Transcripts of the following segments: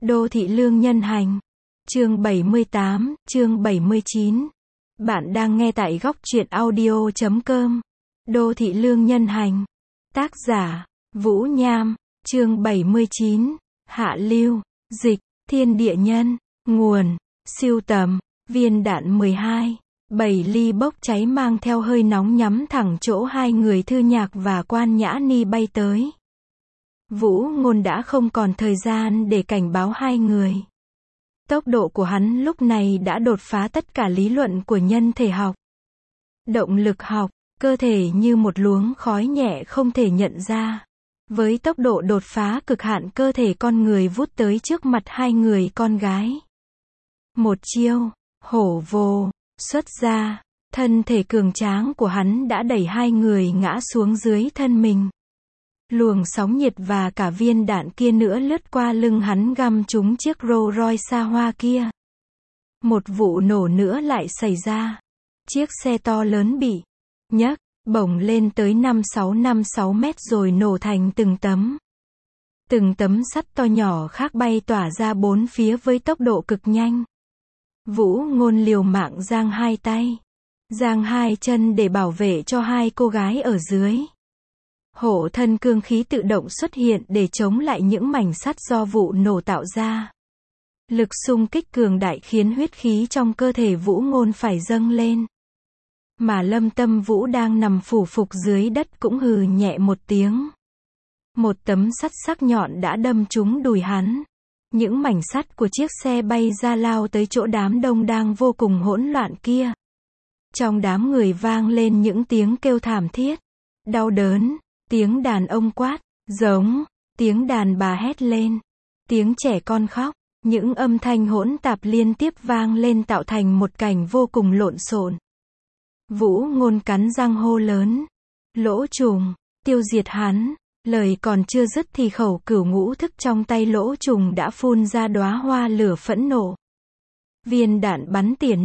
Đô thị lương nhân hành. Chương 78, chương 79. Bạn đang nghe tại góc truyện audio.com. Đô thị lương nhân hành. Tác giả, Vũ Nham. Chương 79. Hạ lưu. Dịch, thiên địa nhân. Nguồn, sưu tầm, viên đạn 12. 7 ly bốc cháy mang theo hơi nóng nhắm thẳng chỗ hai người Thư Nhạc và Quan Nhã Ni bay tới. Vũ Ngôn đã không còn thời gian để cảnh báo hai người. Tốc độ của hắn lúc này đã đột phá tất cả lý luận của nhân thể học. Động lực học, cơ thể như một luống khói nhẹ không thể nhận ra. Với tốc độ đột phá cực hạn, cơ thể con người vút tới trước mặt hai người con gái. Một chiêu, hổ vồ, xuất ra, thân thể cường tráng của hắn đã đẩy hai người ngã xuống dưới thân mình. Luồng sóng nhiệt và cả viên đạn kia nữa lướt qua lưng hắn găm trúng chiếc Rolls Royce xa hoa kia. Một vụ nổ nữa lại xảy ra. Chiếc xe to lớn bị nhấc bổng lên tới 5656 mét rồi nổ thành từng tấm. Từng tấm sắt to nhỏ khác bay tỏa ra bốn phía với tốc độ cực nhanh. Vũ Ngôn liều mạng giang hai tay, giang hai chân để bảo vệ cho hai cô gái ở dưới. Hộ thân cương khí tự động xuất hiện để chống lại những mảnh sắt do vụ nổ tạo ra. Lực xung kích cường đại khiến huyết khí trong cơ thể Vũ Ngôn phải dâng lên. Mà Lâm Tâm Vũ đang nằm phủ phục dưới đất cũng hừ nhẹ một tiếng. Một tấm sắt sắc nhọn đã đâm trúng đùi hắn. Những mảnh sắt của chiếc xe bay ra lao tới chỗ đám đông đang vô cùng hỗn loạn kia. Trong đám người vang lên những tiếng kêu thảm thiết, đau đớn, tiếng đàn ông quát, giống, tiếng đàn bà hét lên, tiếng trẻ con khóc, những âm thanh hỗn tạp liên tiếp vang lên tạo thành một cảnh vô cùng lộn xộn. Vũ Ngôn cắn răng hô lớn, Lỗ Trùng, tiêu diệt hắn. Lời còn chưa dứt thì khẩu cửu ngũ thức trong tay Lỗ Trùng đã phun ra đóa hoa lửa phẫn nộ. Viên đạn bắn tỉa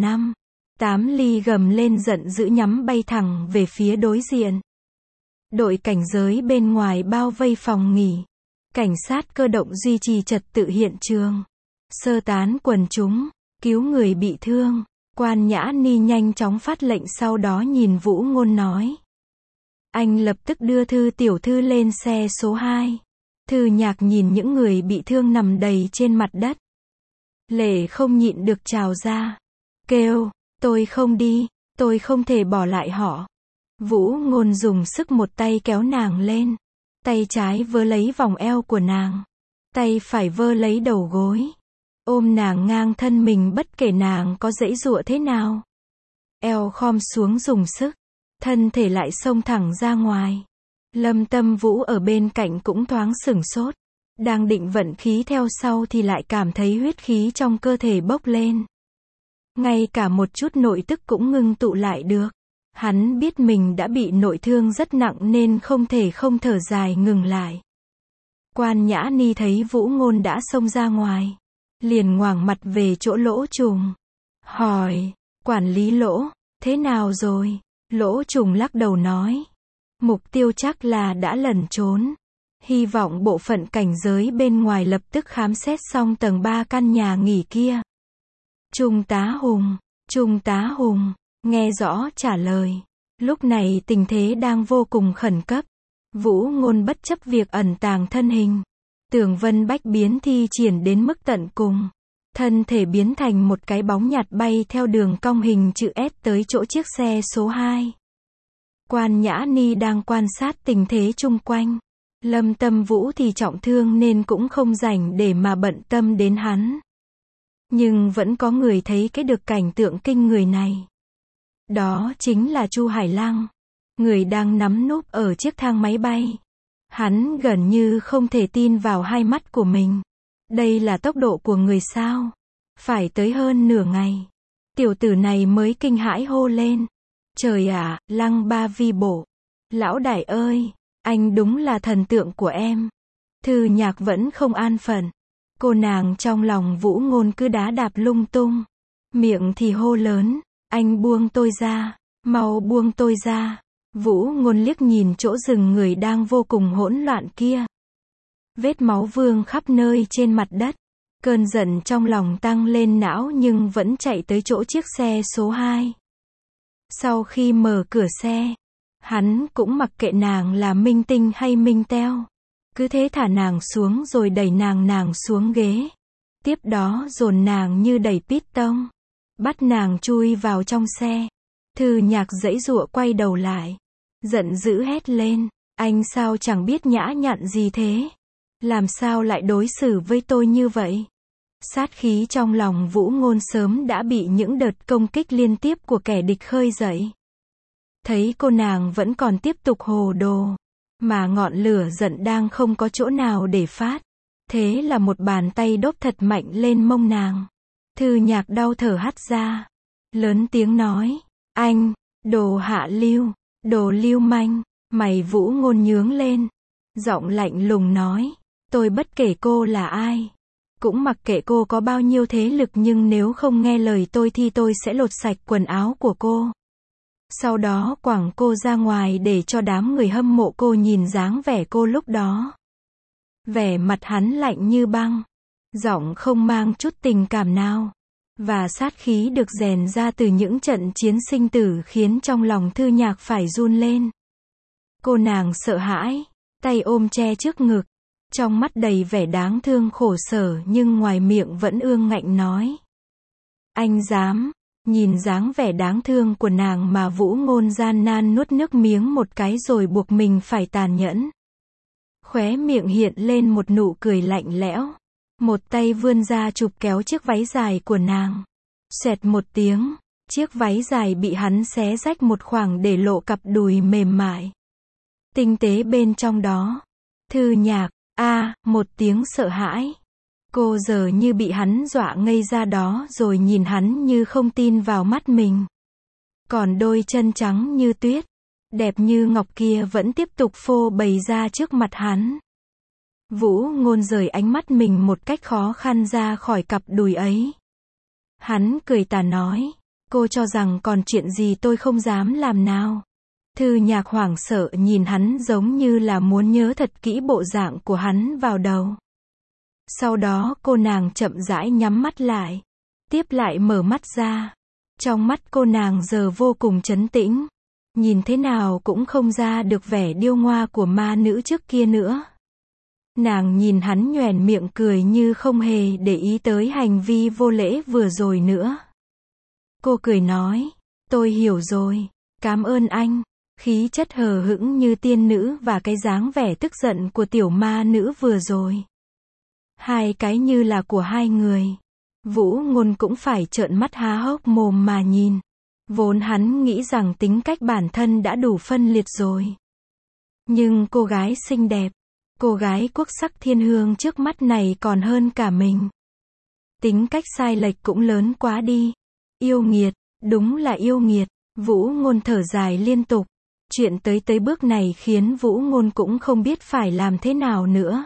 8 ly gầm lên giận dữ nhắm bay thẳng về phía đối diện. Đội cảnh giới bên ngoài bao vây phòng nghỉ. Cảnh sát cơ động duy trì trật tự hiện trường. Sơ tán quần chúng, cứu người bị thương. Quan Nhã Ni nhanh chóng phát lệnh, sau đó nhìn Vũ Ngôn nói. Anh lập tức đưa Thư tiểu thư lên xe số 2. Thư Nhạc nhìn những người bị thương nằm đầy trên mặt đất. Lệ không nhịn được trào ra. Kêu, tôi không đi, tôi không thể bỏ lại họ. Vũ Ngôn dùng sức một tay kéo nàng lên. Tay trái vơ lấy vòng eo của nàng. Tay phải vơ lấy đầu gối. Ôm nàng ngang thân mình bất kể nàng có giãy giụa thế nào. Eo khom xuống dùng sức. Thân thể lại xông thẳng ra ngoài. Lâm Tâm Vũ ở bên cạnh cũng thoáng sửng sốt. Đang định vận khí theo sau thì lại cảm thấy huyết khí trong cơ thể bốc lên. Ngay cả một chút nội tức cũng ngưng tụ lại được. Hắn biết mình đã bị nội thương rất nặng nên không thể không thở dài ngừng lại. Quan Nhã Ni thấy Vũ Ngôn đã xông ra ngoài, liền ngoảnh mặt về chỗ Lỗ Trùng. Hỏi, quản lý Lỗ, thế nào rồi? Lỗ Trùng lắc đầu nói. Mục tiêu chắc là đã lẩn trốn. Hy vọng bộ phận cảnh giới bên ngoài lập tức khám xét xong tầng 3 căn nhà nghỉ kia. Trung tá Hùng, nghe rõ trả lời. Lúc này tình thế đang vô cùng khẩn cấp. Vũ Ngôn bất chấp việc ẩn tàng thân hình. Tường vân bách biến thi triển đến mức tận cùng. Thân thể biến thành một cái bóng nhạt bay theo đường cong hình chữ S tới chỗ chiếc xe số 2. Quan Nhã Ni đang quan sát tình thế chung quanh. Lâm Tâm Vũ thì trọng thương nên cũng không rảnh để mà bận tâm đến hắn. Nhưng vẫn có người thấy cái được cảnh tượng kinh người này. Đó chính là Chu Hải Lăng. Người đang nắm núp ở chiếc thang máy bay. Hắn gần như không thể tin vào hai mắt của mình. Đây là tốc độ của người sao? Phải tới hơn nửa ngày. Tiểu tử này mới kinh hãi hô lên. Trời ạ, Lăng ba vi bộ. Lão đại ơi, anh đúng là thần tượng của em. Thư Nhạc vẫn không an phận. Cô nàng trong lòng Vũ Ngôn cứ đá đạp lung tung. Miệng thì hô lớn. Anh buông tôi ra. Mau buông tôi ra. Vũ Ngôn liếc nhìn chỗ rừng người đang vô cùng hỗn loạn kia. Vết máu vương khắp nơi trên mặt đất. Cơn giận trong lòng tăng lên não nhưng vẫn chạy tới chỗ chiếc xe số 2. Sau khi mở cửa xe, hắn cũng mặc kệ nàng là minh tinh hay minh teo. Cứ thế thả nàng xuống rồi đẩy nàng xuống ghế. Tiếp đó dồn nàng như đẩy piston. Bắt nàng chui vào trong xe. Thư Nhạc giãy giụa quay đầu lại. Giận dữ hét lên. Anh sao chẳng biết nhã nhặn gì thế? Làm sao lại đối xử với tôi như vậy? Sát khí trong lòng Vũ Ngôn sớm đã bị những đợt công kích liên tiếp của kẻ địch khơi dậy. Thấy cô nàng vẫn còn tiếp tục hồ đồ, mà ngọn lửa giận đang không có chỗ nào để phát. Thế là một bàn tay đốp thật mạnh lên mông nàng. Thư Nhạc đau thở hắt ra. Lớn tiếng nói. Anh, đồ hạ lưu, đồ lưu manh. Mày Vũ Ngôn nhướng lên. Giọng lạnh lùng nói. Tôi bất kể cô là ai. Cũng mặc kệ cô có bao nhiêu thế lực, nhưng nếu không nghe lời tôi thì tôi sẽ lột sạch quần áo của cô. Sau đó quẳng cô ra ngoài để cho đám người hâm mộ cô nhìn dáng vẻ cô lúc đó. Vẻ mặt hắn lạnh như băng. Giọng không mang chút tình cảm nào. Và sát khí được rèn ra từ những trận chiến sinh tử khiến trong lòng Thư Nhạc phải run lên. Cô nàng sợ hãi, tay ôm che trước ngực. Trong mắt đầy vẻ đáng thương khổ sở nhưng ngoài miệng vẫn ương ngạnh nói. Anh dám. Nhìn dáng vẻ đáng thương của nàng mà Vũ Ngôn gian nan nuốt nước miếng một cái rồi buộc mình phải tàn nhẫn. Khóe miệng hiện lên một nụ cười lạnh lẽo. Một tay vươn ra chụp kéo chiếc váy dài của nàng. Xoẹt một tiếng, chiếc váy dài bị hắn xé rách một khoảng để lộ cặp đùi mềm mại. Tinh tế bên trong đó. Thư Nhạc, một tiếng sợ hãi. Cô giờ như bị hắn dọa ngây ra đó rồi nhìn hắn như không tin vào mắt mình. Còn đôi chân trắng như tuyết, đẹp như ngọc kia vẫn tiếp tục phô bày ra trước mặt hắn. Vũ Ngôn rời ánh mắt mình một cách khó khăn ra khỏi cặp đùi ấy. Hắn cười tà nói, cô cho rằng còn chuyện gì tôi không dám làm nào. Thư Nhạc hoảng sợ nhìn hắn giống như là muốn nhớ thật kỹ bộ dạng của hắn vào đầu. Sau đó cô nàng chậm rãi nhắm mắt lại. Tiếp lại mở mắt ra. Trong mắt cô nàng giờ vô cùng trấn tĩnh. Nhìn thế nào cũng không ra được vẻ điêu ngoa của ma nữ trước kia nữa. Nàng nhìn hắn nhoẻn miệng cười như không hề để ý tới hành vi vô lễ vừa rồi nữa. Cô cười nói, tôi hiểu rồi, cảm ơn anh. Khí chất hờ hững như tiên nữ và cái dáng vẻ tức giận của tiểu ma nữ vừa rồi. Hai cái như là của hai người. Vũ Ngôn cũng phải trợn mắt há hốc mồm mà nhìn. Vốn hắn nghĩ rằng tính cách bản thân đã đủ phân liệt rồi. Nhưng cô gái xinh đẹp, cô gái quốc sắc thiên hương trước mắt này còn hơn cả mình. Tính cách sai lệch cũng lớn quá đi. Yêu nghiệt, đúng là yêu nghiệt. Vũ Ngôn thở dài liên tục. Chuyện tới bước này khiến Vũ Ngôn cũng không biết phải làm thế nào nữa.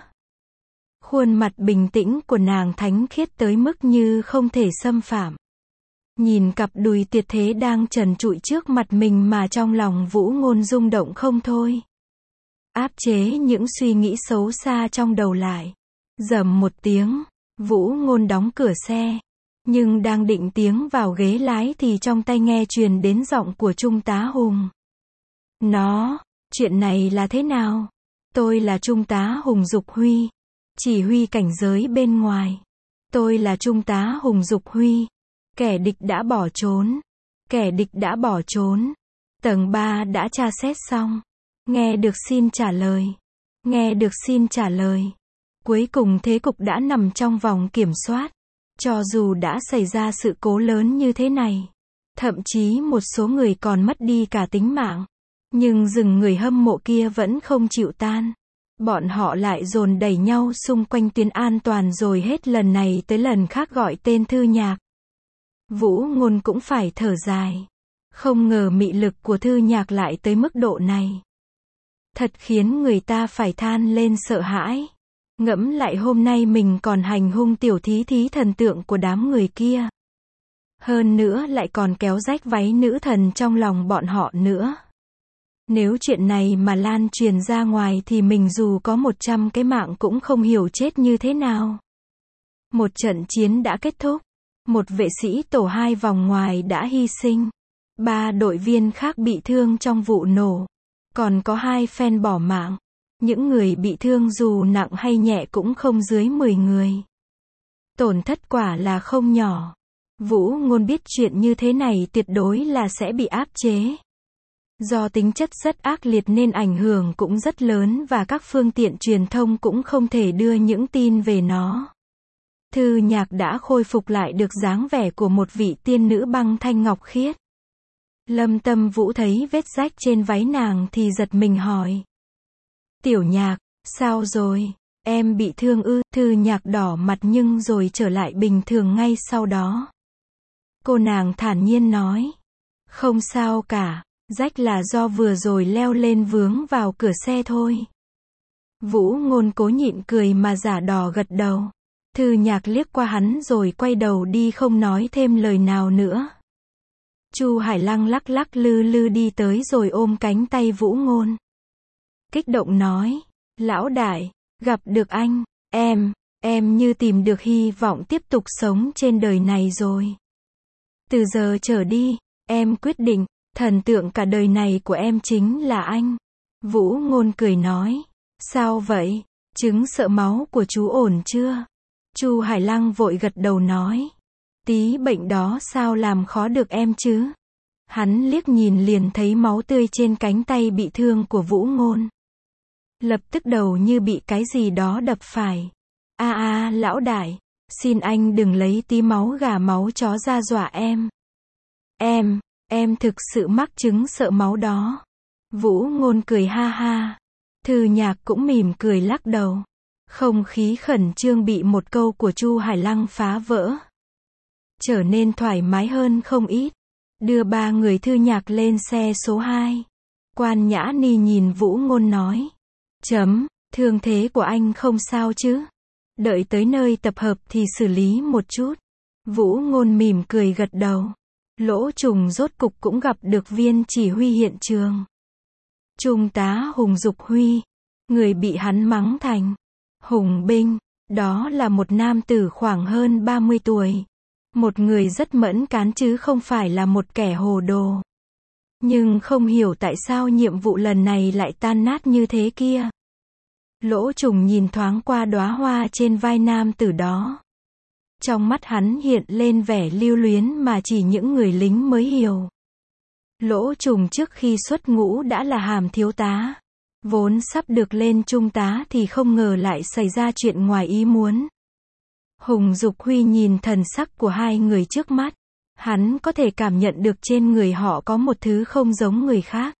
Khuôn mặt bình tĩnh của nàng thánh khiết tới mức như không thể xâm phạm. Nhìn cặp đùi tuyệt thế đang trần trụi trước mặt mình mà trong lòng Vũ Ngôn rung động không thôi. Áp chế những suy nghĩ xấu xa trong đầu lại. Rầm một tiếng, Vũ Ngôn đóng cửa xe. Nhưng đang định tiến vào ghế lái thì trong tai nghe truyền đến giọng của Trung tá Hùng. Chuyện này là thế nào? Tôi là Trung tá Hùng Dục Huy. Chỉ huy cảnh giới bên ngoài. Tôi là Trung tá Hùng Dục Huy. Kẻ địch đã bỏ trốn. Kẻ địch đã bỏ trốn. Tầng 3 đã tra xét xong. Nghe được xin trả lời. Nghe được xin trả lời. Cuối cùng thế cục đã nằm trong vòng kiểm soát. Cho dù đã xảy ra sự cố lớn như thế này. Thậm chí một số người còn mất đi cả tính mạng. Nhưng rừng người hâm mộ kia vẫn không chịu tan. Bọn họ lại dồn đẩy nhau xung quanh tuyến an toàn rồi hết lần này tới lần khác gọi tên Thư Nhạc. Vũ Ngôn cũng phải thở dài. Không ngờ mị lực của Thư Nhạc lại tới mức độ này. Thật khiến người ta phải than lên sợ hãi. Ngẫm lại hôm nay mình còn hành hung tiểu thí thí thần tượng của đám người kia. Hơn nữa lại còn kéo rách váy nữ thần trong lòng bọn họ nữa. Nếu chuyện này mà lan truyền ra ngoài thì mình dù có 100 cái mạng cũng không hiểu chết như thế nào. Một trận chiến đã kết thúc. Một vệ sĩ tổ 2 vòng ngoài đã hy sinh. 3 đội viên khác bị thương trong vụ nổ. Còn có 2 fan bỏ mạng. Những người bị thương dù nặng hay nhẹ cũng không dưới 10 người. Tổn thất quả là không nhỏ. Vũ Ngôn biết chuyện như thế này tuyệt đối là sẽ bị áp chế. Do tính chất rất ác liệt nên ảnh hưởng cũng rất lớn và các phương tiện truyền thông cũng không thể đưa những tin về nó. Thư Nhạc đã khôi phục lại được dáng vẻ của một vị tiên nữ băng thanh ngọc khiết. Lâm Tâm Vũ thấy vết rách trên váy nàng thì giật mình hỏi. Tiểu Nhạc, sao rồi? Em bị thương ư? Thư Nhạc đỏ mặt nhưng rồi trở lại bình thường ngay sau đó. Cô nàng thản nhiên nói. Không sao cả, rách là do vừa rồi leo lên vướng vào cửa xe thôi. Vũ Ngôn cố nhịn cười mà giả đò gật đầu. Thư Nhạc liếc qua hắn rồi quay đầu đi không nói thêm lời nào nữa. Chu Hải Lăng lắc lắc lư lư đi tới rồi ôm cánh tay Vũ Ngôn. Kích động nói, lão đại, gặp được anh, em như tìm được hy vọng tiếp tục sống trên đời này rồi. Từ giờ trở đi, em quyết định, thần tượng cả đời này của em chính là anh. Vũ Ngôn cười nói, sao vậy, chứng sợ máu của chú ổn chưa? Chu Hải Lăng vội gật đầu nói, tí bệnh đó sao làm khó được em chứ? Hắn liếc nhìn liền thấy máu tươi trên cánh tay bị thương của Vũ Ngôn. Lập tức đầu như bị cái gì đó đập phải. Lão đại, xin anh đừng lấy tí máu gà máu chó ra dọa em. Em thực sự mắc chứng sợ máu đó. Vũ Ngôn cười ha ha. Thư Nhạc cũng mỉm cười lắc đầu. Không khí khẩn trương bị một câu của Chu Hải Lăng phá vỡ. Trở nên thoải mái hơn không ít. Đưa 3 người Thư Nhạc lên xe số 2. Quan Nhã Ni nhìn Vũ Ngôn nói. Thương thế của anh không sao chứ? Đợi tới nơi tập hợp thì xử lý một chút. Vũ Ngôn mỉm cười gật đầu. Lỗ Trùng rốt cục cũng gặp được viên chỉ huy hiện trường. Trung tá Hùng Dục Huy. Người bị hắn mắng thành Hùng binh. Đó là một nam tử khoảng hơn 30 tuổi. Một người rất mẫn cán chứ không phải là một kẻ hồ đồ. Nhưng không hiểu tại sao nhiệm vụ lần này lại tan nát như thế kia. Lỗ Trùng nhìn thoáng qua đóa hoa trên vai nam tử đó. Trong mắt hắn hiện lên vẻ lưu luyến mà chỉ những người lính mới hiểu. Lỗ Trùng trước khi xuất ngũ đã là hàm thiếu tá. Vốn sắp được lên trung tá thì không ngờ lại xảy ra chuyện ngoài ý muốn. Hùng Dục Huy nhìn thần sắc của hai người trước mắt. Hắn có thể cảm nhận được trên người họ có một thứ không giống người khác.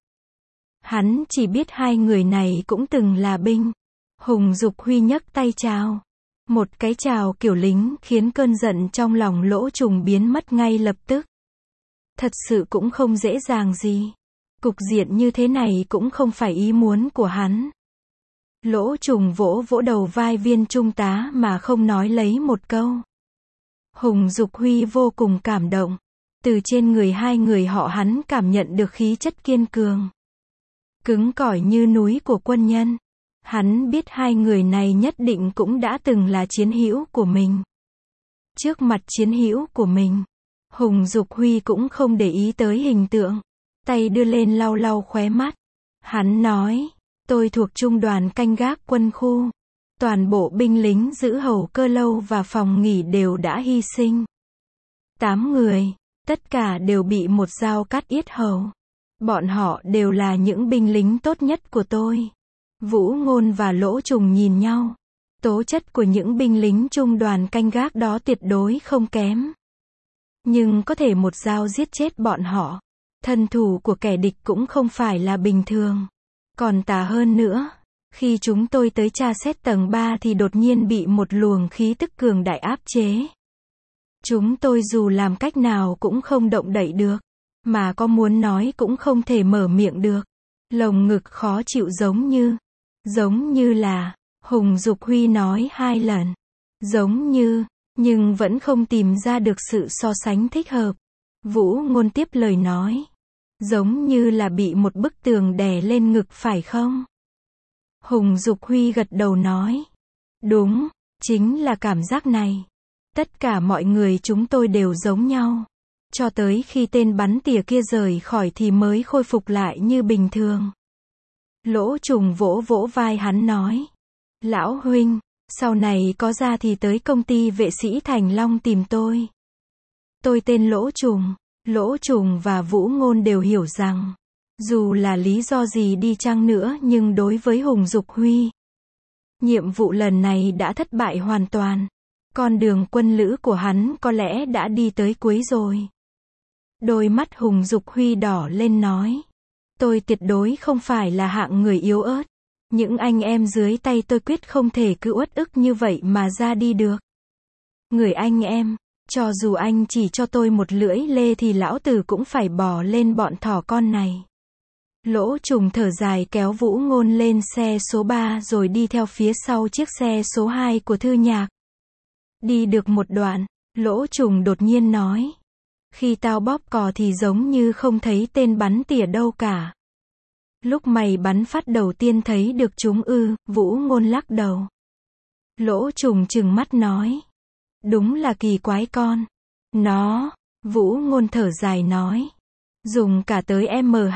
Hắn chỉ biết hai người này cũng từng là binh. Hùng Dục Huy nhấc tay chào. Một cái chào kiểu lính khiến cơn giận trong lòng Lỗ Trùng biến mất ngay lập tức. Thật sự cũng không dễ dàng gì. Cục diện như thế này cũng không phải ý muốn của hắn. Lỗ Trùng vỗ vỗ đầu vai viên trung tá mà không nói lấy một câu. Hùng Dục Huy vô cùng cảm động. Từ trên người hai người họ hắn cảm nhận được khí chất kiên cường, cứng cỏi như núi của quân nhân. Hắn biết hai người này nhất định cũng đã từng là chiến hữu của mình. Trước mặt chiến hữu của mình, Hùng Dục Huy cũng không để ý tới hình tượng. Tay đưa lên lau lau khóe mắt. Hắn nói, tôi thuộc trung đoàn canh gác quân khu. Toàn bộ binh lính giữ hầu cơ lâu và phòng nghỉ đều đã hy sinh. 8 người, tất cả đều bị một dao cắt yết hầu. Bọn họ đều là những binh lính tốt nhất của tôi. Vũ Ngôn và Lỗ Trùng nhìn nhau. Tố chất của những binh lính trung đoàn canh gác đó tuyệt đối không kém. Nhưng có thể một dao giết chết bọn họ. Thân thủ của kẻ địch cũng không phải là bình thường. Còn tà hơn nữa, khi chúng tôi tới tra xét tầng 3 thì đột nhiên bị một luồng khí tức cường đại áp chế. Chúng tôi dù làm cách nào cũng không động đậy được, mà có muốn nói cũng không thể mở miệng được. Lồng ngực khó chịu giống như là, Hùng Dục Huy nói 2 lần. Giống như, nhưng vẫn không tìm ra được sự so sánh thích hợp. Vũ Ngôn tiếp lời nói. Giống như là bị một bức tường đè lên ngực phải không? Hùng Dục Huy gật đầu nói. Đúng, chính là cảm giác này. Tất cả mọi người chúng tôi đều giống nhau. Cho tới khi tên bắn tỉa kia rời khỏi thì mới khôi phục lại như bình thường. Lỗ Trùng vỗ vỗ vai hắn nói. Lão huynh, sau này có ra thì tới công ty vệ sĩ Thành Long tìm tôi. Tôi tên Lỗ Trùng. Lỗ Trùng và Vũ Ngôn đều hiểu rằng, dù là lý do gì đi chăng nữa nhưng đối với Hùng Dục Huy, nhiệm vụ lần này đã thất bại hoàn toàn. Con đường quân lữ của hắn có lẽ đã đi tới cuối rồi. Đôi mắt Hùng Dục Huy đỏ lên nói. Tôi tuyệt đối không phải là hạng người yếu ớt. Những anh em dưới tay tôi quyết không thể cứ uất ức như vậy mà ra đi được. Người anh em, cho dù anh chỉ cho tôi một lưỡi lê thì lão tử cũng phải bò lên bọn thỏ con này. Lỗ Trùng thở dài kéo Vũ Ngôn lên xe số 3 rồi đi theo phía sau chiếc xe số 2 của Thư Nhạc. Đi được một đoạn, Lỗ Trùng đột nhiên nói. Khi tao bóp cò thì giống như không thấy tên bắn tỉa đâu cả. Lúc mày bắn phát đầu tiên thấy được chúng ư? Vũ Ngôn lắc đầu. Lỗ Trùng trừng mắt nói. Đúng là kỳ quái con. Nó, Vũ Ngôn thở dài nói. Dùng cả tới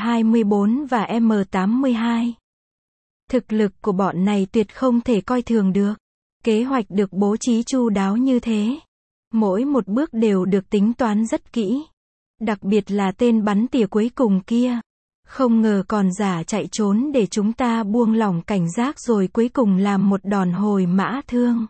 M24 và M82. Thực lực của bọn này tuyệt không thể coi thường được. Kế hoạch được bố trí chu đáo như thế. Mỗi một bước đều được tính toán rất kỹ. Đặc biệt là tên bắn tỉa cuối cùng kia. Không ngờ còn giả chạy trốn để chúng ta buông lỏng cảnh giác rồi cuối cùng làm một đòn hồi mã thương.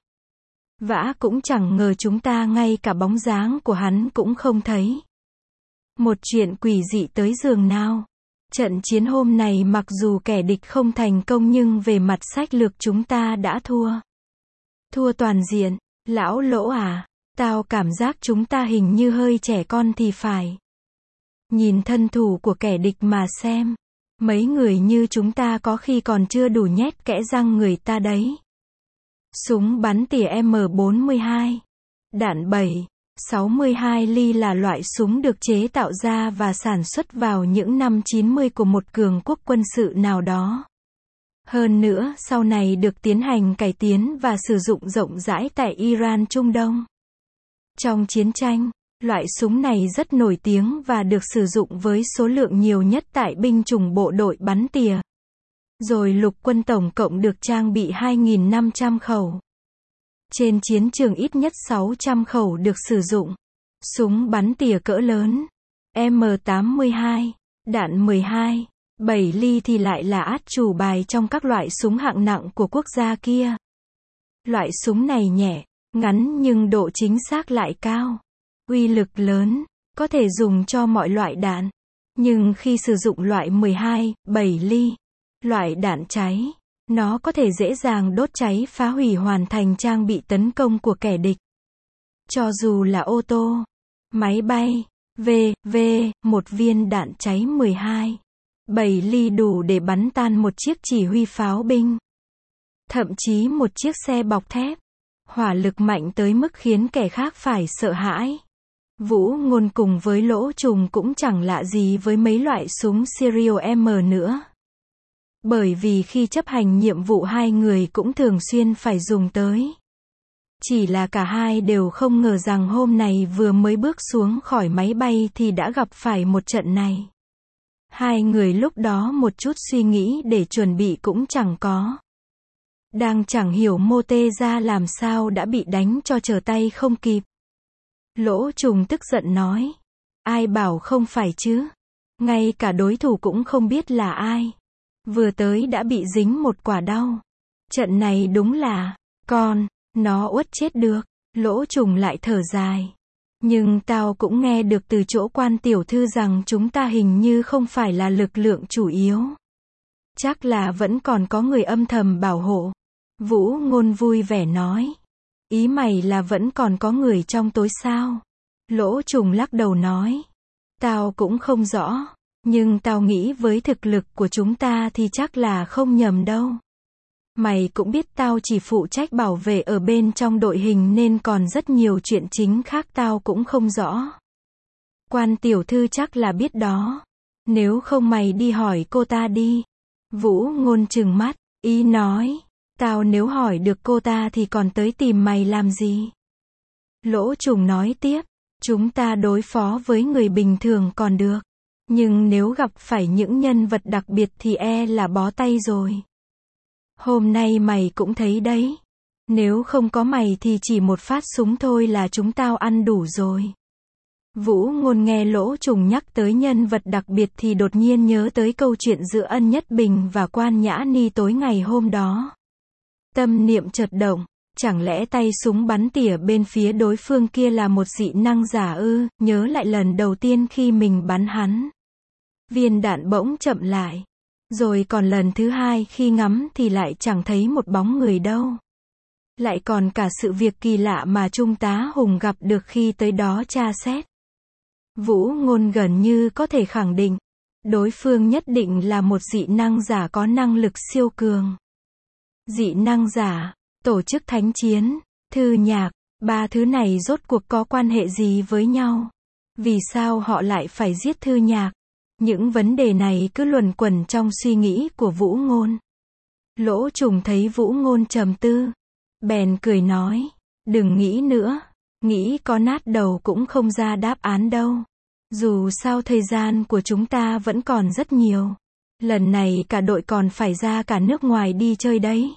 Vả cũng chẳng ngờ chúng ta ngay cả bóng dáng của hắn cũng không thấy. Một chuyện quỷ dị tới giường nào. Trận chiến hôm này mặc dù kẻ địch không thành công nhưng về mặt sách lược chúng ta đã thua. Thua toàn diện. Lão Lỗ à, tao cảm giác chúng ta hình như hơi trẻ con thì phải. Nhìn thân thủ của kẻ địch mà xem. Mấy người như chúng ta có khi còn chưa đủ nhét kẽ răng người ta đấy. Súng bắn tỉa M42. Đạn 7.62 ly là loại súng được chế tạo ra và sản xuất vào những năm 90 của một cường quốc quân sự nào đó. Hơn nữa, sau này được tiến hành cải tiến và sử dụng rộng rãi tại Iran Trung Đông. Trong chiến tranh, loại súng này rất nổi tiếng và được sử dụng với số lượng nhiều nhất tại binh chủng bộ đội bắn tỉa. Rồi lục quân tổng cộng được trang bị 2.500 khẩu. Trên chiến trường ít nhất 600 khẩu được sử dụng. Súng bắn tỉa cỡ lớn, M82, đạn 12.7 ly thì lại là át chủ bài trong các loại súng hạng nặng của quốc gia kia. Loại súng này nhẹ, ngắn nhưng độ chính xác lại cao. Uy lực lớn, có thể dùng cho mọi loại đạn. Nhưng khi sử dụng loại 12.7 ly, loại đạn cháy, nó có thể dễ dàng đốt cháy phá hủy hoàn thành trang bị tấn công của kẻ địch. Cho dù là ô tô, máy bay, v.v. một viên đạn cháy 12.7 ly đủ để bắn tan một chiếc chỉ huy pháo binh. Thậm chí một chiếc xe bọc thép. Hỏa lực mạnh tới mức khiến kẻ khác phải sợ hãi. Vũ Ngôn cùng với Lỗ Trùng cũng chẳng lạ gì với mấy loại súng Serial M nữa. Bởi vì khi chấp hành nhiệm vụ hai người cũng thường xuyên phải dùng tới. Chỉ là cả hai đều không ngờ rằng hôm nay vừa mới bước xuống khỏi máy bay thì đã gặp phải một trận này. Hai người lúc đó một chút suy nghĩ để chuẩn bị cũng chẳng có. Đang chẳng hiểu mô tê ra làm sao đã bị đánh cho trở tay không kịp. Lỗ Trùng tức giận nói. Ai bảo không phải chứ. Ngay cả đối thủ cũng không biết là ai. Vừa tới đã bị dính một quả đau. Trận này đúng là, nó uất chết được. Lỗ Trùng lại thở dài. Nhưng tao cũng nghe được từ chỗ Quan tiểu thư rằng chúng ta hình như không phải là lực lượng chủ yếu. Chắc là vẫn còn có người âm thầm bảo hộ. Vũ Ngôn vui vẻ nói. Ý mày là vẫn còn có người trong tối sao? Lỗ Trùng lắc đầu nói. Tao cũng không rõ. Nhưng tao nghĩ với thực lực của chúng ta thì chắc là không nhầm đâu. Mày cũng biết tao chỉ phụ trách bảo vệ ở bên trong đội hình nên còn rất nhiều chuyện chính khác tao cũng không rõ. Quan tiểu thư chắc là biết đó. Nếu không mày đi hỏi cô ta đi. Vũ Ngôn trừng mắt, ý nói. Tao nếu hỏi được cô ta thì còn tới tìm mày làm gì? Lỗ Trùng nói tiếp, chúng ta đối phó với người bình thường còn được. Nhưng nếu gặp phải những nhân vật đặc biệt thì là bó tay rồi. Hôm nay mày cũng thấy đấy. Nếu không có mày thì chỉ một phát súng thôi là chúng tao ăn đủ rồi. Vũ Ngôn nghe Lỗ Trùng nhắc tới nhân vật đặc biệt thì đột nhiên nhớ tới câu chuyện giữa Ân Nhất Bình và Quan Nhã Ni tối ngày hôm đó. Tâm niệm chợt động, chẳng lẽ tay súng bắn tỉa bên phía đối phương kia là một dị năng giả ư? Nhớ lại lần đầu tiên khi mình bắn hắn. Viên đạn bỗng chậm lại. Rồi còn lần thứ hai khi ngắm thì lại chẳng thấy một bóng người đâu. Lại còn cả sự việc kỳ lạ mà Trung tá Hùng gặp được khi tới đó tra xét. Vũ Ngôn gần như có thể khẳng định, đối phương nhất định là một dị năng giả có năng lực siêu cường. Dị năng giả, tổ chức thánh chiến, thư nhạc, ba thứ này rốt cuộc có quan hệ gì với nhau? Vì sao họ lại phải giết thư nhạc? Những vấn đề này cứ luẩn quẩn trong suy nghĩ của Vũ Ngôn. Lỗ Trùng thấy Vũ Ngôn trầm tư, bèn cười nói, đừng nghĩ nữa, nghĩ có nát đầu cũng không ra đáp án đâu. Dù sao thời gian của chúng ta vẫn còn rất nhiều. Lần này cả đội còn phải ra cả nước ngoài đi chơi đấy.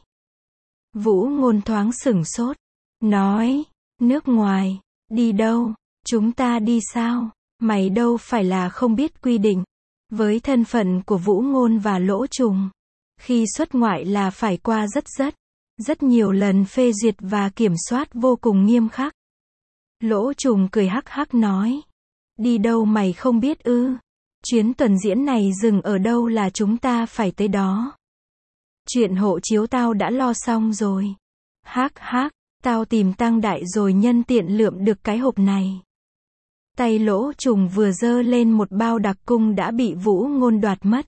Vũ Ngôn thoáng sửng sốt, nói, nước ngoài, đi đâu? Chúng ta đi sao? Mày đâu phải là không biết quy định. Với thân phận của Vũ Ngôn và Lỗ Trùng, khi xuất ngoại là phải qua rất nhiều lần phê duyệt và kiểm soát vô cùng nghiêm khắc. Lỗ Trùng cười hắc hắc nói, đi đâu mày không biết ư? Chuyến tuần diễn này dừng ở đâu là chúng ta phải tới đó. Chuyện hộ chiếu tao đã lo xong rồi. Hắc hắc, tao tìm Tăng Đại rồi nhân tiện lượm được cái hộp này. Tay Lỗ Trùng vừa giơ lên một bao đặc cung đã bị Vũ Ngôn đoạt mất.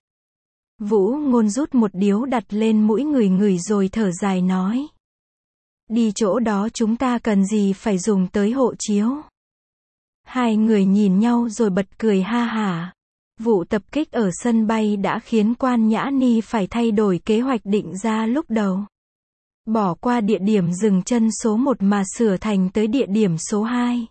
Vũ Ngôn rút một điếu đặt lên mũi ngửi rồi thở dài nói. Đi chỗ đó chúng ta cần gì phải dùng tới hộ chiếu. Hai người nhìn nhau rồi bật cười ha hả. Vụ tập kích ở sân bay đã khiến Quan Nhã Ni phải thay đổi kế hoạch định ra lúc đầu. Bỏ qua địa điểm dừng chân số 1 mà sửa thành tới địa điểm số 2.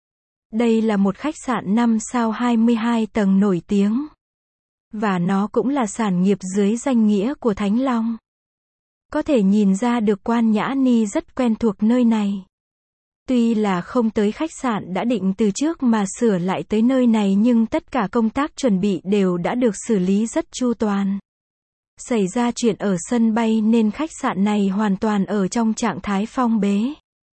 Đây là một khách sạn 5 sao 22 tầng nổi tiếng. Và nó cũng là sản nghiệp dưới danh nghĩa của Thánh Long. Có thể nhìn ra được Quan Nhã Ni rất quen thuộc nơi này. Tuy là không tới khách sạn đã định từ trước mà sửa lại tới nơi này nhưng tất cả công tác chuẩn bị đều đã được xử lý rất chu toàn. Xảy ra chuyện ở sân bay nên khách sạn này hoàn toàn ở trong trạng thái phong bế.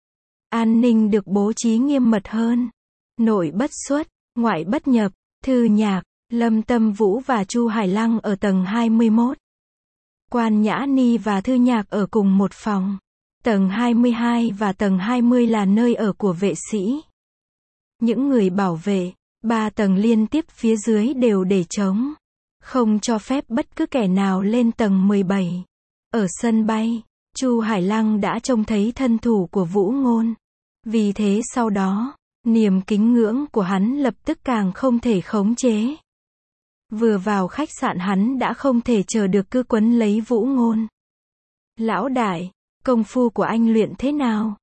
An ninh được bố trí nghiêm mật hơn. Nội bất xuất, ngoại bất nhập, Thư Nhạc, Lâm Tâm Vũ và Chu Hải Lăng ở tầng 21. Quan Nhã Ni và Thư Nhạc ở cùng một phòng. Tầng 22 và tầng 20 là nơi ở của vệ sĩ. Những người bảo vệ, 3 tầng liên tiếp phía dưới đều để trống. Không cho phép bất cứ kẻ nào lên tầng 17. Ở sân bay, Chu Hải Lăng đã trông thấy thân thủ của Vũ Ngôn. Vì thế sau đó, niềm kính ngưỡng của hắn lập tức càng không thể khống chế. Vừa vào khách sạn hắn đã không thể chờ được cứ quấn lấy Vũ Ngôn. Lão đại, công phu của anh luyện thế nào?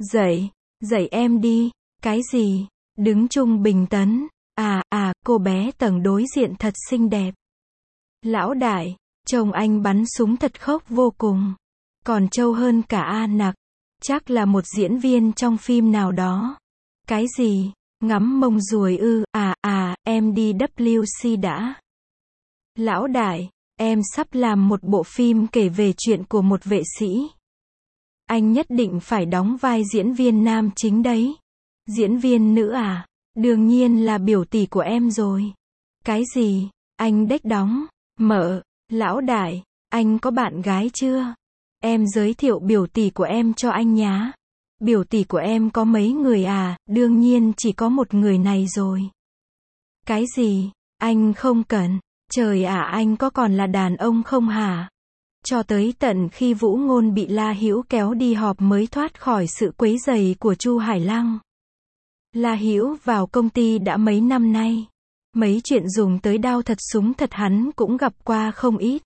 Dạy em đi. Cái gì? Đứng chung bình tấn. Cô bé tầng đối diện thật xinh đẹp. Lão đại, chồng anh bắn súng thật khốc vô cùng. Còn trâu hơn cả A Nặc. Chắc là một diễn viên trong phim nào đó. Cái gì? Ngắm mông ruồi ư? Em đi WC đã. Lão đại, em sắp làm một bộ phim kể về chuyện của một vệ sĩ. Anh nhất định phải đóng vai diễn viên nam chính đấy. Diễn viên nữ à? Đương nhiên là biểu tỷ của em rồi. Cái gì? Anh đếch đóng? Lão đại, anh có bạn gái chưa? Em giới thiệu biểu tỷ của em cho anh nhá. Biểu tỷ của em có mấy người à? Đương nhiên chỉ có một người này rồi. Cái gì? Anh không cần. Trời ạ, anh có còn là đàn ông không hả? Cho tới tận khi Vũ Ngôn bị La Hữu kéo đi họp mới thoát khỏi sự quấy rầy của Chu Hải Lăng. La Hữu vào công ty đã mấy năm nay. Mấy chuyện dùng tới đao thật súng thật hắn cũng gặp qua không ít.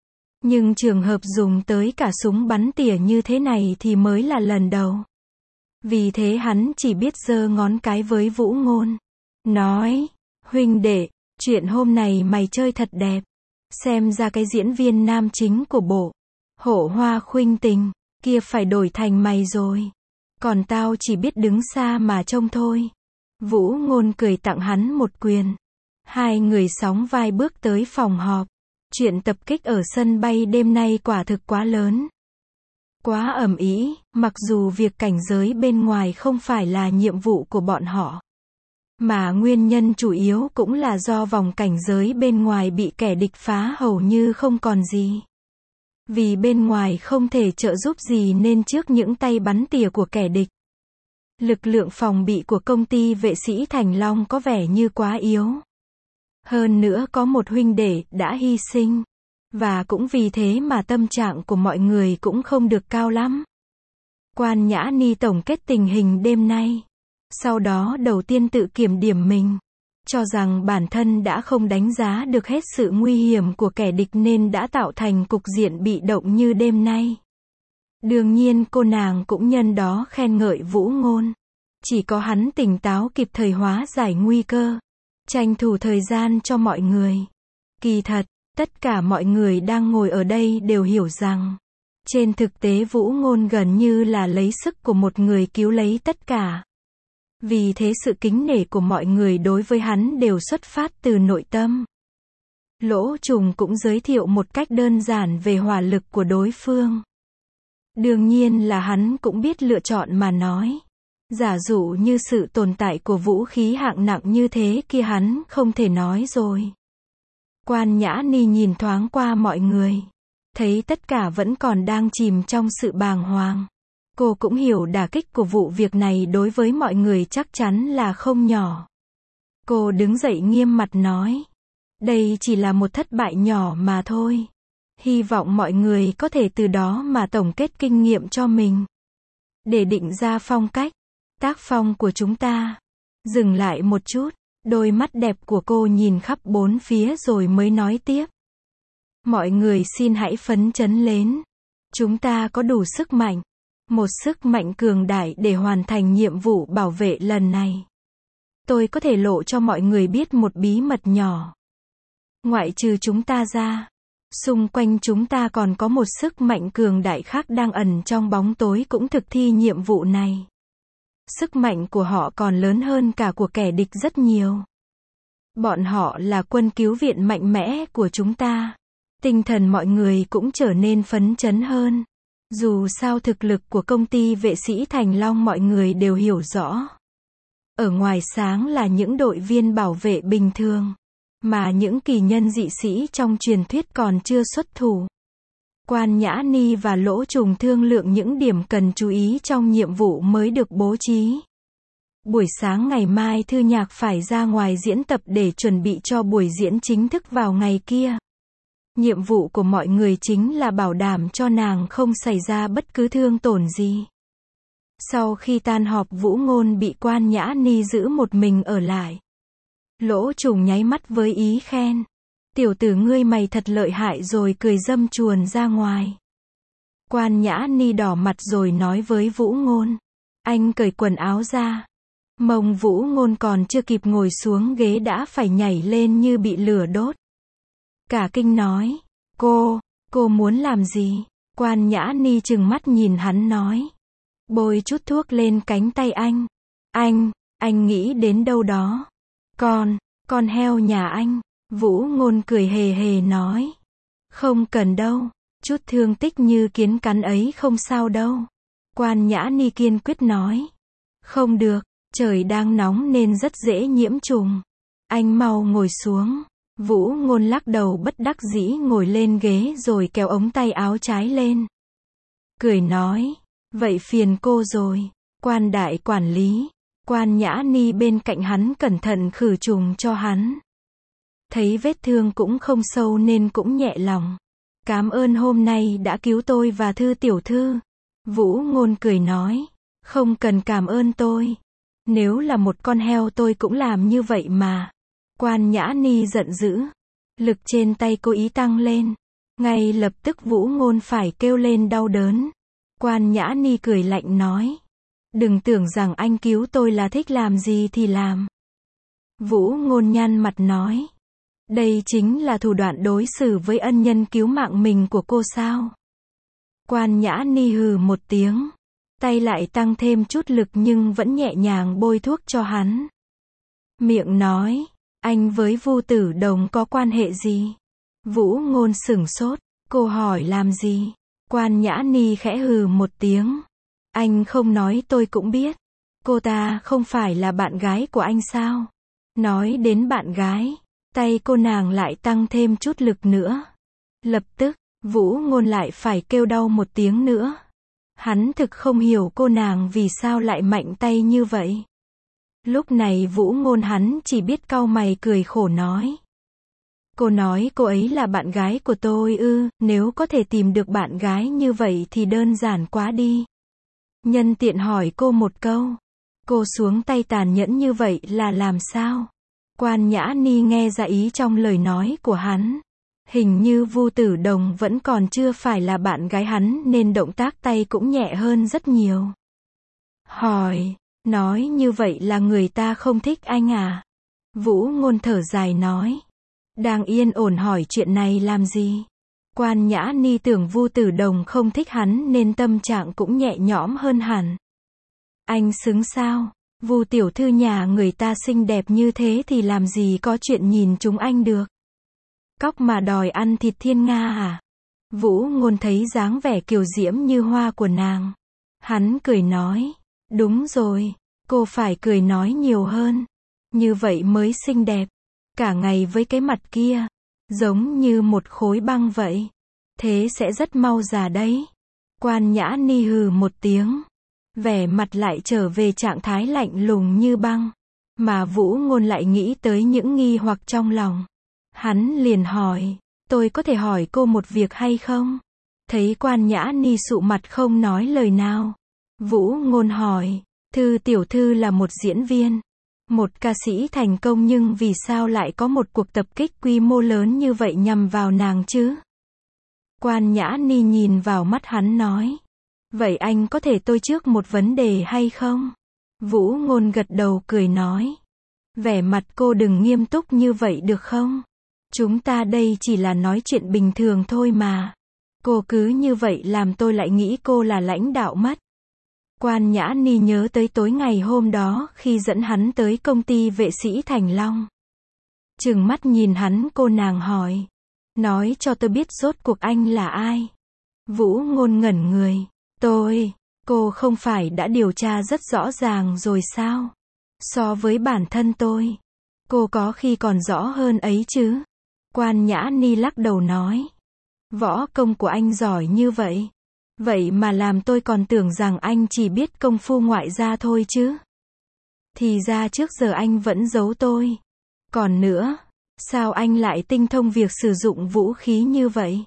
Nhưng trường hợp dùng tới cả súng bắn tỉa như thế này thì mới là lần đầu. Vì thế hắn chỉ biết giơ ngón cái với Vũ Ngôn. Nói, huynh đệ, chuyện hôm này mày chơi thật đẹp. Xem ra cái diễn viên nam chính của bộ Hộ Hoa Khuynh Tình kia phải đổi thành mày rồi. Còn tao chỉ biết đứng xa mà trông thôi. Vũ Ngôn cười tặng hắn một quyền. Hai người sóng vai bước tới phòng họp. Chuyện tập kích ở sân bay đêm nay quả thực quá lớn. Quá ầm ĩ, mặc dù việc cảnh giới bên ngoài không phải là nhiệm vụ của bọn họ. Mà nguyên nhân chủ yếu cũng là do vòng cảnh giới bên ngoài bị kẻ địch phá hầu như không còn gì. Vì bên ngoài không thể trợ giúp gì nên trước những tay bắn tỉa của kẻ địch, lực lượng phòng bị của công ty vệ sĩ Thành Long có vẻ như quá yếu. Hơn nữa có một huynh đệ đã hy sinh. Và cũng vì thế mà tâm trạng của mọi người cũng không được cao lắm. Quan Nhã Ni tổng kết tình hình đêm nay. Sau đó đầu tiên tự kiểm điểm mình. Cho rằng bản thân đã không đánh giá được hết sự nguy hiểm của kẻ địch nên đã tạo thành cục diện bị động như đêm nay. Đương nhiên cô nàng cũng nhân đó khen ngợi Vũ Ngôn. Chỉ có hắn tỉnh táo kịp thời hóa giải nguy cơ. Tranh thủ thời gian cho mọi người. Kỳ thật, tất cả mọi người đang ngồi ở đây đều hiểu rằng, trên thực tế Vũ Ngôn gần như là lấy sức của một người cứu lấy tất cả. Vì thế sự kính nể của mọi người đối với hắn đều xuất phát từ nội tâm. Lỗ Trùng cũng giới thiệu một cách đơn giản về hỏa lực của đối phương. Đương nhiên là hắn cũng biết lựa chọn mà nói. Giả dụ như sự tồn tại của vũ khí hạng nặng như thế kia hắn không thể nói rồi. Quan Nhã Ni nhìn thoáng qua mọi người. Thấy tất cả vẫn còn đang chìm trong sự bàng hoàng. Cô cũng hiểu đả kích của vụ việc này đối với mọi người chắc chắn là không nhỏ. Cô đứng dậy nghiêm mặt nói. Đây chỉ là một thất bại nhỏ mà thôi. Hy vọng mọi người có thể từ đó mà tổng kết kinh nghiệm cho mình. Để định ra phong cách, tác phong của chúng ta. Dừng lại một chút. Đôi mắt đẹp của cô nhìn khắp bốn phía rồi mới nói tiếp. Mọi người xin hãy phấn chấn lên. Chúng ta có đủ sức mạnh. Một sức mạnh cường đại để hoàn thành nhiệm vụ bảo vệ lần này. Tôi có thể lộ cho mọi người biết một bí mật nhỏ. Ngoại trừ chúng ta ra, xung quanh chúng ta còn có một sức mạnh cường đại khác đang ẩn trong bóng tối cũng thực thi nhiệm vụ này. Sức mạnh của họ còn lớn hơn cả của kẻ địch rất nhiều. Bọn họ là quân cứu viện mạnh mẽ của chúng ta. Tinh thần mọi người cũng trở nên phấn chấn hơn. Dù sao thực lực của công ty vệ sĩ Thành Long mọi người đều hiểu rõ. Ở ngoài sáng là những đội viên bảo vệ bình thường. Mà những kỳ nhân dị sĩ trong truyền thuyết còn chưa xuất thủ. Quan Nhã Ni và Lỗ Trùng thương lượng những điểm cần chú ý trong nhiệm vụ mới được bố trí. Buổi sáng ngày mai Thư Nhạc phải ra ngoài diễn tập để chuẩn bị cho buổi diễn chính thức vào ngày kia. Nhiệm vụ của mọi người chính là bảo đảm cho nàng không xảy ra bất cứ thương tổn gì. Sau khi tan họp Vũ Ngôn bị Quan Nhã Ni giữ một mình ở lại. Lỗ Trùng nháy mắt với ý khen. Tiểu tử ngươi mày thật lợi hại rồi cười dâm chuồn ra ngoài. Quan Nhã Ni đỏ mặt rồi nói với Vũ Ngôn. Anh cởi quần áo ra. Mông Vũ Ngôn còn chưa kịp ngồi xuống ghế đã phải nhảy lên như bị lửa đốt. Cả kinh nói. Cô muốn làm gì? Quan Nhã Ni trừng mắt nhìn hắn nói. Bôi chút thuốc lên cánh tay anh. Anh nghĩ đến đâu đó? Con heo nhà anh. Vũ Ngôn cười hề hề nói. Không cần đâu. Chút thương tích như kiến cắn ấy không sao đâu. Quan Nhã Ni kiên quyết nói. Không được, trời đang nóng nên rất dễ nhiễm trùng. Anh mau ngồi xuống. Vũ Ngôn lắc đầu bất đắc dĩ ngồi lên ghế rồi kéo ống tay áo trái lên. Cười nói. Vậy phiền cô rồi. Quan đại quản lý. Quan Nhã Ni bên cạnh hắn cẩn thận khử trùng cho hắn. Thấy vết thương cũng không sâu nên cũng nhẹ lòng. Cảm ơn hôm nay đã cứu tôi và Thư tiểu thư. Vũ Ngôn cười nói. Không cần cảm ơn tôi. Nếu là một con heo tôi cũng làm như vậy mà. Quan Nhã Ni giận dữ. Lực trên tay cô ý tăng lên. Ngay lập tức Vũ Ngôn phải kêu lên đau đớn. Quan Nhã Ni cười lạnh nói. Đừng tưởng rằng anh cứu tôi là thích làm gì thì làm. Vũ Ngôn nhăn mặt nói. Đây chính là thủ đoạn đối xử với ân nhân cứu mạng mình của cô sao? Quan Nhã Ni hừ một tiếng. Tay lại tăng thêm chút lực nhưng vẫn nhẹ nhàng bôi thuốc cho hắn. Miệng nói, anh với Vu Tử Đồng có quan hệ gì? Vũ Ngôn sửng sốt, cô hỏi làm gì? Quan Nhã Ni khẽ hừ một tiếng. Anh không nói tôi cũng biết. Cô ta không phải là bạn gái của anh sao? Nói đến bạn gái, tay cô nàng lại tăng thêm chút lực nữa. Lập tức, Vũ Ngôn lại phải kêu đau một tiếng nữa. Hắn thực không hiểu cô nàng vì sao lại mạnh tay như vậy. Lúc này Vũ Ngôn hắn chỉ biết cau mày cười khổ nói. Cô nói cô ấy là bạn gái của tôi ư, nếu có thể tìm được bạn gái như vậy thì đơn giản quá đi. Nhân tiện hỏi cô một câu. Cô xuống tay tàn nhẫn như vậy là làm sao? Quan Nhã Ni nghe ra ý trong lời nói của hắn. Hình như Vu Tử Đồng vẫn còn chưa phải là bạn gái hắn nên động tác tay cũng nhẹ hơn rất nhiều. Hỏi, nói như vậy là người ta không thích anh à? Vũ Ngôn thở dài nói. Đang yên ổn hỏi chuyện này làm gì? Quan Nhã Ni tưởng Vu Tử Đồng không thích hắn nên tâm trạng cũng nhẹ nhõm hơn hẳn. Anh xứng sao? Vu tiểu thư nhà người ta xinh đẹp như thế thì làm gì có chuyện nhìn chúng anh được. Cóc mà đòi ăn thịt thiên nga à? Vũ Ngôn thấy dáng vẻ kiều diễm như hoa của nàng. Hắn cười nói. Đúng rồi, cô phải cười nói nhiều hơn. Như vậy mới xinh đẹp. Cả ngày với cái mặt kia, giống như một khối băng vậy. Thế sẽ rất mau già đấy. Quan Nhã Ni hừ một tiếng. Vẻ mặt lại trở về trạng thái lạnh lùng như băng. Mà Vũ Ngôn lại nghĩ tới những nghi hoặc trong lòng. Hắn liền hỏi, tôi có thể hỏi cô một việc hay không? Thấy Quan Nhã Ni sụ mặt không nói lời nào. Vũ Ngôn hỏi, Thư tiểu thư là một diễn viên, một ca sĩ thành công nhưng vì sao lại có một cuộc tập kích quy mô lớn như vậy nhằm vào nàng chứ? Quan Nhã Ni nhìn vào mắt hắn nói, vậy anh có thể tôi trước một vấn đề hay không? Vũ Ngôn gật đầu cười nói, vẻ mặt cô đừng nghiêm túc như vậy được không? Chúng ta đây chỉ là nói chuyện bình thường thôi mà. Cô cứ như vậy làm tôi lại nghĩ cô là lãnh đạo mất. Quan Nhã Ni nhớ tới tối ngày hôm đó khi dẫn hắn tới công ty vệ sĩ Thành Long. Trừng mắt nhìn hắn cô nàng hỏi. Nói cho tôi biết rốt cuộc anh là ai? Vũ Ngôn ngẩn người. Cô không phải đã điều tra rất rõ ràng rồi sao? So với bản thân tôi, cô có khi còn rõ hơn ấy chứ? Quan Nhã Ni lắc đầu nói. Võ công của anh giỏi như vậy. Vậy mà làm tôi còn tưởng rằng anh chỉ biết công phu ngoại gia thôi chứ. Thì ra trước giờ anh vẫn giấu tôi. Còn nữa, sao anh lại tinh thông việc sử dụng vũ khí như vậy?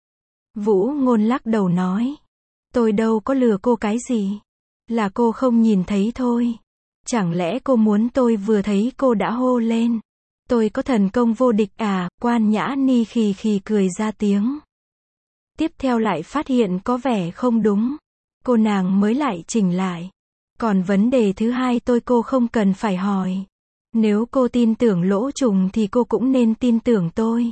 Vũ Ngôn lắc đầu nói. Tôi đâu có lừa cô cái gì. Là cô không nhìn thấy thôi. Chẳng lẽ cô muốn tôi vừa thấy cô đã hô lên. Tôi có thần công vô địch à? Quan Nhã Ni khì khì cười ra tiếng. Tiếp theo lại phát hiện có vẻ không đúng. Cô nàng mới lại chỉnh lại. Còn vấn đề thứ hai cô không cần phải hỏi. Nếu cô tin tưởng Lỗ Trùng thì cô cũng nên tin tưởng tôi.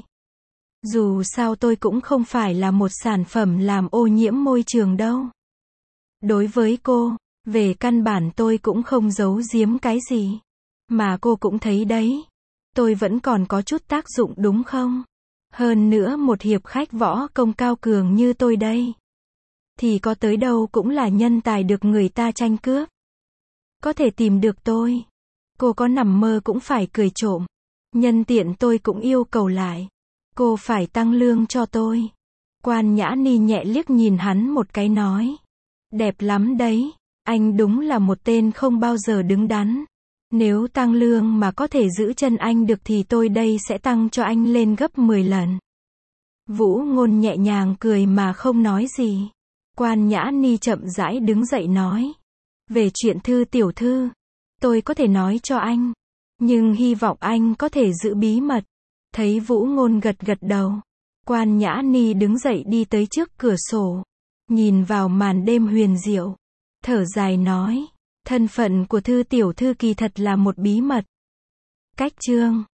Dù sao tôi cũng không phải là một sản phẩm làm ô nhiễm môi trường đâu. Đối với cô, về căn bản tôi cũng không giấu giếm cái gì. Mà cô cũng thấy đấy. Tôi vẫn còn có chút tác dụng đúng không? Hơn nữa một hiệp khách võ công cao cường như tôi đây. Thì có tới đâu cũng là nhân tài được người ta tranh cướp. Có thể tìm được tôi. Cô có nằm mơ cũng phải cười trộm. Nhân tiện tôi cũng yêu cầu lại. Cô phải tăng lương cho tôi. Quan Nhã Ni nhẹ liếc nhìn hắn một cái nói. Đẹp lắm đấy. Anh đúng là một tên không bao giờ đứng đắn. Nếu tăng lương mà có thể giữ chân anh được thì tôi đây sẽ tăng cho anh lên gấp 10 lần. Vũ Ngôn nhẹ nhàng cười mà không nói gì. Quan Nhã Ni chậm rãi đứng dậy nói. Về chuyện Thư tiểu thư, tôi có thể nói cho anh. Nhưng hy vọng anh có thể giữ bí mật. Thấy Vũ Ngôn gật gật đầu. Quan Nhã Ni đứng dậy đi tới trước cửa sổ. Nhìn vào màn đêm huyền diệu. Thở dài nói. Thân phận của Thư tiểu thư kỳ thật là một bí mật. Cách chương